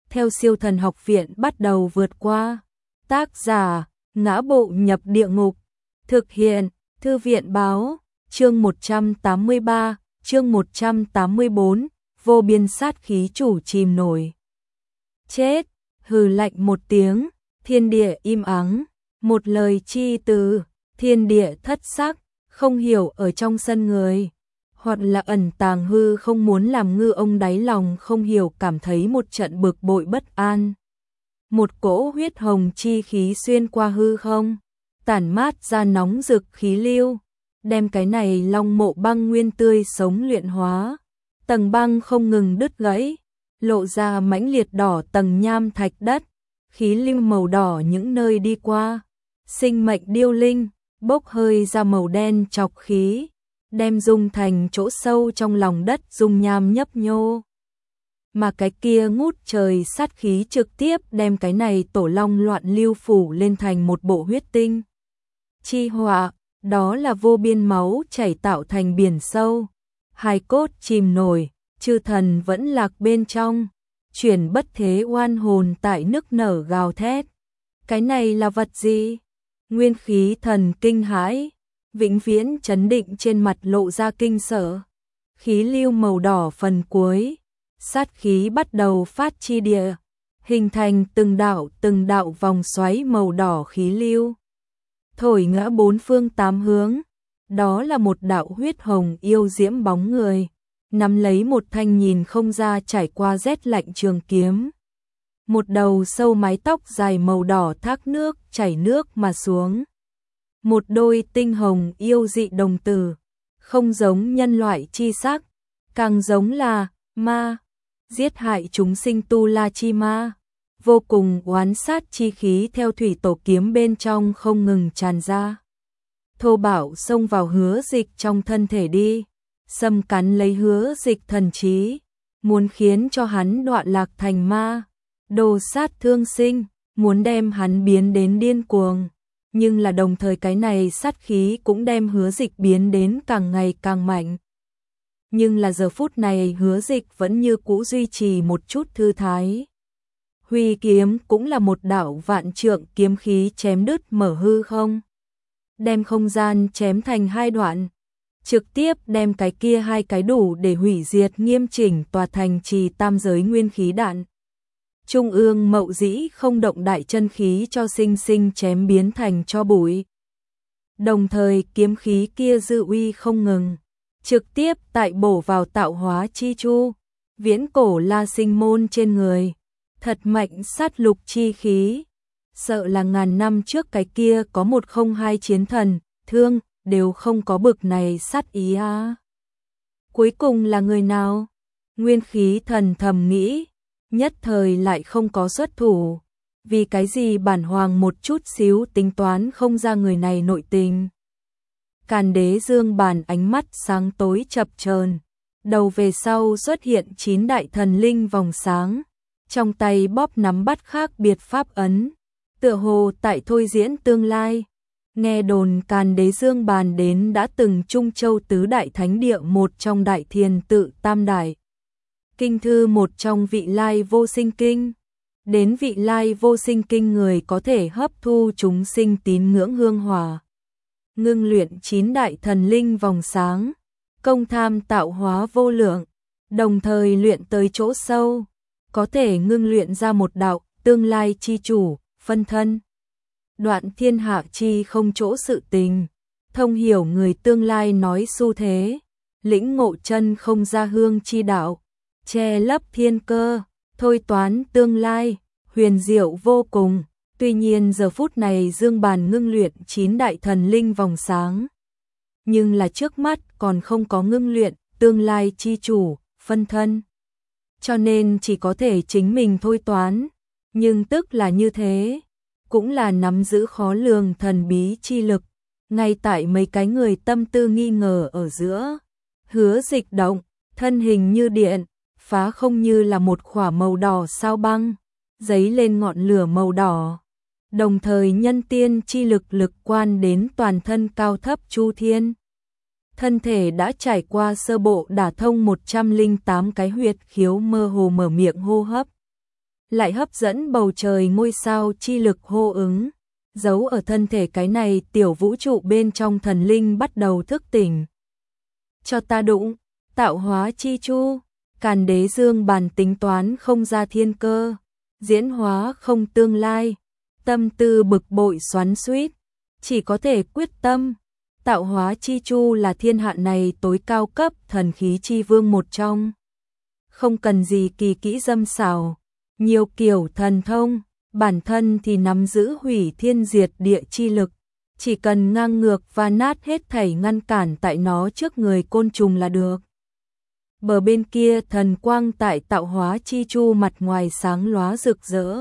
theo Siêu Thần Học Viện bắt đầu vượt qua. Tác giả: Ngã Bộ Nhập Địa Ngục. Thực hiện: Thư viện báo. Chương 183, chương 184, vô biên sát khí chủ chìm nổi. Chết! Hừ lạnh một tiếng, thiên địa im ắng, một lời chi từ, thiên địa thất sắc, không hiểu ở trong sân người, hoặc là ẩn tàng hư không muốn làm ngư ông đáy lòng không hiểu cảm thấy một trận bực bội bất an. Một cỗ huyết hồng chi khí xuyên qua hư không, tản mát ra nóng rực khí lưu, đem cái này long mộ băng nguyên tươi sống luyện hóa. Tầng băng không ngừng đứt gãy, lộ ra mãnh liệt đỏ tầng nham thạch đất, khí lưu màu đỏ những nơi đi qua, sinh mệnh điêu linh, bốc hơi ra màu đen chọc khí, đem dung thành chỗ sâu trong lòng đất dung nham nhấp nhô. Mà cái kia ngút trời sát khí trực tiếp đem cái này tổ long loạn lưu phủ lên thành một bộ huyết tinh. Chi họa, đó là vô biên máu chảy tạo thành biển sâu, hài cốt chìm nổi, chư thần vẫn lạc bên trong, chuyển bất thế oan hồn tại nức nở gào thét. Cái này là vật gì? Nguyên khí thần kinh hãi, vĩnh viễn chấn định trên mặt lộ ra kinh sợ. Khí lưu màu đỏ phần cuối, sát khí bắt đầu phát chi địa, hình thành từng đạo vòng xoáy màu đỏ khí lưu, thổi ngã bốn phương tám hướng. Đó là một đạo huyết hồng yêu diễm bóng người, nắm lấy một thanh nhìn không ra trải qua rét lạnh trường kiếm. Một đầu sâu mái tóc dài màu đỏ thác nước chảy nước mà xuống. Một đôi tinh hồng yêu dị đồng tử, không giống nhân loại chi sắc, càng giống là ma, giết hại chúng sinh tu la chi ma. Vô cùng oán sát chi khí theo thủy tổ kiếm bên trong không ngừng tràn ra. Thô bạo xông vào Hứa Dịch trong thân thể đi, xâm cắn lấy Hứa Dịch thần trí, muốn khiến cho hắn đọa lạc thành ma, đồ sát thương sinh, muốn đem hắn biến đến điên cuồng. Nhưng là đồng thời cái này sát khí cũng đem Hứa Dịch biến đến càng ngày càng mạnh. Nhưng là giờ phút này Hứa Dịch vẫn như cũ duy trì một chút thư thái. Huy kiếm cũng là một đạo vạn trượng kiếm khí chém đứt mở hư không, đem không gian chém thành hai đoạn, trực tiếp đem cái kia hai cái đủ để hủy diệt nghiêm chỉnh tòa thành trì tam giới nguyên khí đạn. Trung ương mậu dĩ không động đại chân khí cho sinh sinh chém biến thành cho bụi. Đồng thời kiếm khí kia dư uy không ngừng, trực tiếp tại bổ vào tạo hóa chi chu, viễn cổ La Sinh môn trên người. Thật mạnh sát lục chi khí, sợ là ngàn năm trước cái kia có 102 chiến thần, thương, đều không có bực này sát ý á. Cuối cùng là người nào? Nguyên khí thần thầm nghĩ, nhất thời lại không có xuất thủ. Vì cái gì bản hoàng một chút xíu tính toán không ra người này nội tình. Càn Đế Dương Bàn ánh mắt sáng tối chập chờn, đầu về sau xuất hiện 9 đại thần linh vòng sáng. Trong tay bóp nắm bắt khác biệt pháp ấn, tựa hồ tại thôi diễn tương lai. Nghe đồn Càn Đế Dương Bàn đến đã từng Trung Châu tứ đại thánh địa một trong đại thiền tự tam đại. Kinh thư một trong vị lai vô sinh kinh. Đến vị lai vô sinh kinh người có thể hấp thu chúng sinh tín ngưỡng hương hỏa. Ngưng luyện 9 đại thần linh vòng sáng, công tham tạo hóa vô lượng, đồng thời luyện tới chỗ sâu. Có thể ngưng luyện ra một đạo, tương lai chi chủ, phân thân. Đoạn thiên hạ chi không chỗ sự tình, thông hiểu người tương lai nói xu thế, lĩnh ngộ chân không ra hương chi đạo, che lấp thiên cơ, thôi toán tương lai, huyền diệu vô cùng. Tuy nhiên giờ phút này Dương Bàn ngưng luyện 9 đại thần linh vòng sáng. Nhưng là trước mắt còn không có ngưng luyện, tương lai chi chủ, phân thân. Cho nên chỉ có thể chính mình thôi toán, nhưng tức là như thế, cũng là nắm giữ khó lường thần bí chi lực, ngay tại mấy cái người tâm tư nghi ngờ ở giữa. Hứa Dịch động, thân hình như điện, phá không như là một khỏa màu đỏ sao băng, giấy lên ngọn lửa màu đỏ. Đồng thời nhân tiên chi lực lực quan đến toàn thân cao thấp chu thiên. Thân thể đã trải qua sơ bộ đả thông 108 cái huyệt khiếu mơ hồ mở miệng hô hấp. lại hấp dẫn bầu trời ngôi sao chi lực hô ứng. Giấu ở thân thể cái này tiểu vũ trụ bên trong thần linh bắt đầu thức tỉnh. Cho ta đụng, tạo hóa chi chu, Càn Đế Dương bàn tính toán không ra thiên cơ, diễn hóa không tương lai, tâm tư bực bội xoắn xuýt, chỉ có thể quyết tâm. Tạo hóa chi chu là thiên hạ này tối cao cấp thần khí chi vương một trong. Không cần gì kỳ kỹ dâm xảo, nhiều kiểu thần thông, bản thân thì nắm giữ hủy thiên diệt địa chi lực, chỉ cần ngang ngược và nát hết thảy ngăn cản tại nó trước người côn trùng là được. Bờ bên kia thần quang tại tạo hóa chi chu mặt ngoài sáng lóa rực rỡ,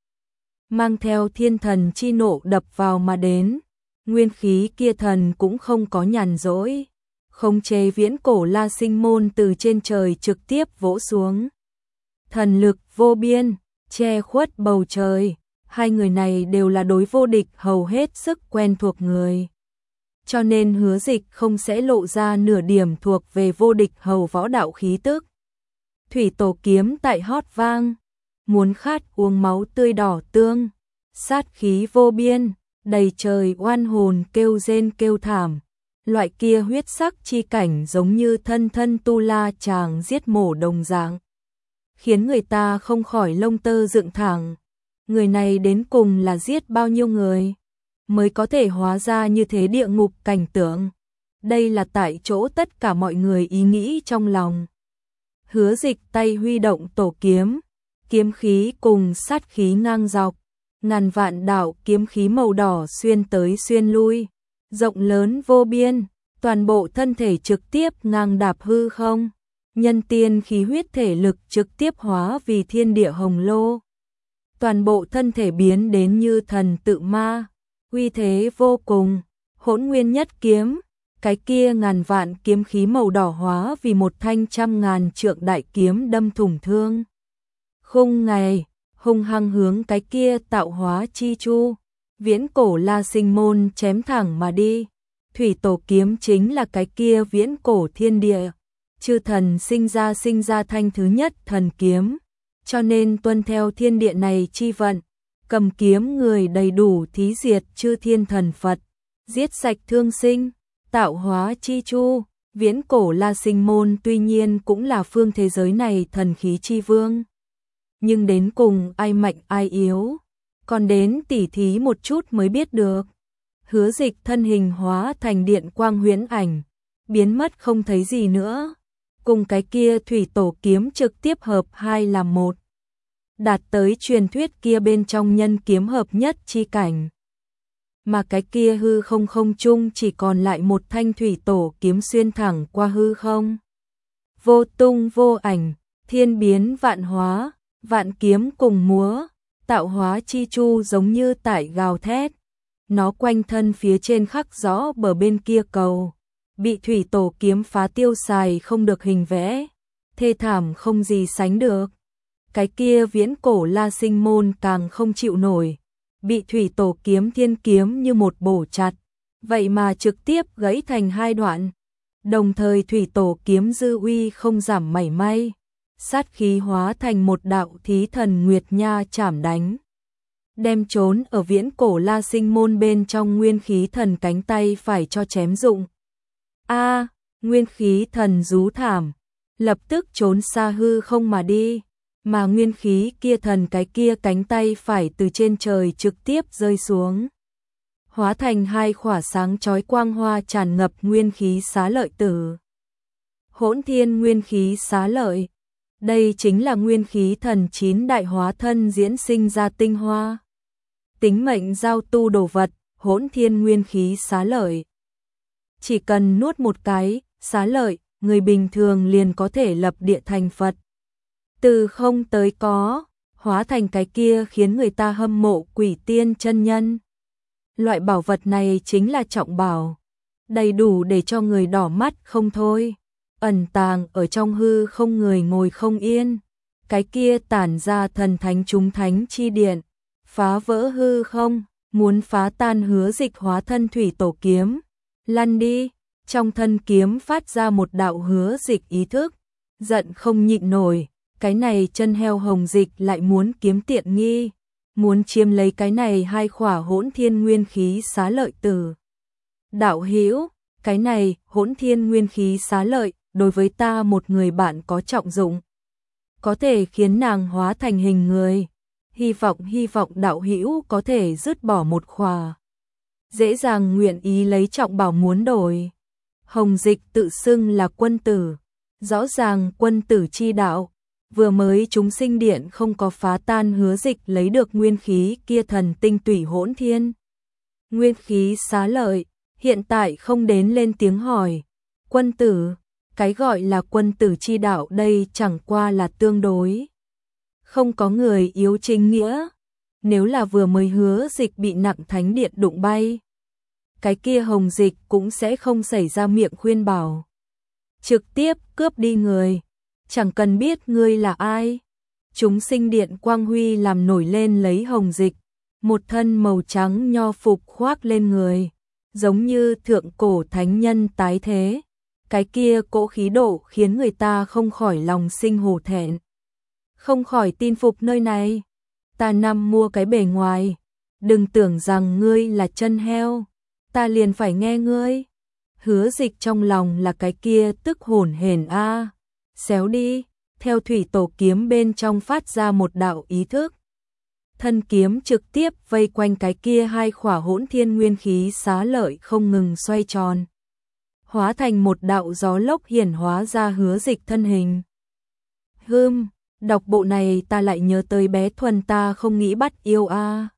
mang theo thiên thần chi nộ đập vào mà đến. Nguyên khí kia thần cũng không có nhàn rỗi, khống chế viễn cổ La Sinh môn từ trên trời trực tiếp vỗ xuống. Thần lực vô biên, che khuất bầu trời, hai người này đều là đối vô địch hầu hết sức quen thuộc người. Cho nên Hứa Dịch không sẽ lộ ra nửa điểm thuộc về vô địch hầu võ đạo khí tức. Thủy tổ kiếm tại hót vang, muốn khát uống máu tươi đỏ tương, sát khí vô biên, đầy trời oan hồn kêu rên kêu thảm. Loại kia huyết sắc chi cảnh giống như thân thân tu la chàng giết mổ đồng dạng, khiến người ta không khỏi lông tơ dựng thẳng. Người này đến cùng là giết bao nhiêu người mới có thể hóa ra như thế địa ngục cảnh tượng. Đây là tại chỗ tất cả mọi người ý nghĩ trong lòng. Hứa Dịch tay huy động tổ kiếm, kiếm khí cùng sát khí ngang dọc, ngàn vạn đạo kiếm khí màu đỏ xuyên tới xuyên lui, rộng lớn vô biên, toàn bộ thân thể trực tiếp ngang đạp hư không. Nhân tiên khí huyết thể lực trực tiếp hóa vì thiên địa hồng lô. Toàn bộ thân thể biến đến như thần tự ma, uy thế vô cùng. Hỗn Nguyên Nhất Kiếm, cái kia ngàn vạn kiếm khí màu đỏ hóa vì một thanh 100.000 trượng đại kiếm đâm thủng thương khung ngày, hung hăng hướng cái kia tạo hóa chi chu, viễn cổ La Sinh môn chém thẳng mà đi. Thủy tổ kiếm chính là cái kia viễn cổ thiên địa, chư thần sinh ra thanh thứ nhất thần kiếm, cho nên tuân theo thiên địa này chi vận, cầm kiếm người đầy đủ thí diệt chư thiên thần Phật, giết sạch thương sinh. Tạo hóa chi chu, viễn cổ La Sinh môn tuy nhiên cũng là phương thế giới này thần khí chi vương, nhưng đến cùng ai mạnh ai yếu, còn đến tỉ thí một chút mới biết được. Hứa Dịch thân hình hóa thành điện quang huyễn ảnh, biến mất không thấy gì nữa, cùng cái kia thủy tổ kiếm trực tiếp hợp hai làm một, đạt tới truyền thuyết kia bên trong nhân kiếm hợp nhất chi cảnh. Mà cái kia hư không không chung chỉ còn lại một thanh thủy tổ kiếm xuyên thẳng qua hư không, vô tung vô ảnh, thiên biến vạn hóa, vạn kiếm cùng múa. Tạo hóa chi chu giống như tại gào thét, nó quanh thân phía trên khắc rõ bờ bên kia cầu, bị thủy tổ kiếm phá tiêu xài không được hình vẽ, thê thảm không gì sánh được. Cái kia viễn cổ La Sinh môn càng không chịu nổi, bị thủy tổ kiếm thiên kiếm như một bổ chặt, vậy mà trực tiếp gãy thành hai đoạn. Đồng thời thủy tổ kiếm dư uy không giảm mảy may, sát khí hóa thành một đạo thí thần nguyệt nha chảm đánh, đem trốn ở viễn cổ La Sinh môn bên trong nguyên khí thần cánh tay phải cho chém dụng. A, nguyên khí thần rú thảm, lập tức trốn xa hư không mà đi, mà nguyên khí kia thần cái kia cánh tay phải từ trên trời trực tiếp rơi xuống, hóa thành hai khỏa sáng chói quang hoa tràn ngập nguyên khí xá lợi tử. Hỗn thiên nguyên khí xá lợi, đây chính là nguyên khí thần 9 đại hóa thân diễn sinh ra tinh hoa. Tính mệnh giao tu đồ vật, hỗn thiên nguyên khí xá lợi. Chỉ cần nuốt một cái, xá lợi, người bình thường liền có thể lập địa thành Phật. Từ không tới có, hóa thành cái kia khiến người ta hâm mộ quỷ tiên chân nhân. Loại bảo vật này chính là trọng bảo, đầy đủ để cho người đỏ mắt không thôi. Ẩn tàng ở trong hư không người ngồi không yên, cái kia tản ra thần thánh chúng thánh chi điện, phá vỡ hư không, muốn phá tan Hứa Dịch hóa thân thủy tổ kiếm. Lăn đi, trong thân kiếm phát ra một đạo Hứa Dịch ý thức, giận không nhịn nổi, cái này chân heo Hồng Dịch lại muốn kiếm tiện nghi, muốn chiếm lấy cái này 2 khỏa hỗn thiên nguyên khí xá lợi tử. Đạo hữu, cái này hỗn thiên nguyên khí xá lợi đối với ta một người bạn có trọng dụng, có thể khiến nàng hóa thành hình người, hy vọng đạo hữu có thể dứt bỏ một khỏa. Dễ dàng nguyện ý lấy trọng bảo muốn đổi. Hồng Dịch tự xưng là quân tử, rõ ràng quân tử chi đạo, vừa mới chúng sinh điện không có phá tan Hứa Dịch lấy được nguyên khí kia thần tinh tủy hỗn thiên. Nguyên khí xá lợi, hiện tại không đến lên tiếng hỏi, quân tử, cái gọi là quân tử chi đạo đây chẳng qua là tương đối. Không có người yếu chính nghĩa, nếu là vừa mới Hứa Dịch bị nặng thánh điện đụng bay, cái kia Hồng Dịch cũng sẽ không xảy ra miệng khuyên bảo. Trực tiếp cướp đi người, chẳng cần biết ngươi là ai. Chúng sinh điện quang huy làm nổi lên lấy Hồng Dịch, một thân màu trắng nho phục khoác lên người, giống như thượng cổ thánh nhân tái thế. Cái kia cỗ khí độ khiến người ta không khỏi lòng sinh hổ thẹn, không khỏi tin phục nơi này. Ta năm mua cái bề ngoài, đừng tưởng rằng ngươi là chân heo, ta liền phải nghe ngươi. Hứa Dịch trong lòng là cái kia tức hổn hển a, xéo đi, theo thủy tổ kiếm bên trong phát ra một đạo ý thức. Thân kiếm trực tiếp vây quanh cái kia 2 khỏa hỗn thiên nguyên khí xá lợi không ngừng xoay tròn, hóa thành một đạo gió lốc hiển hóa ra Hứa Dịch thân hình. Đọc bộ này ta lại nhớ tới bé Thuần ta không nghĩ bắt yêu a.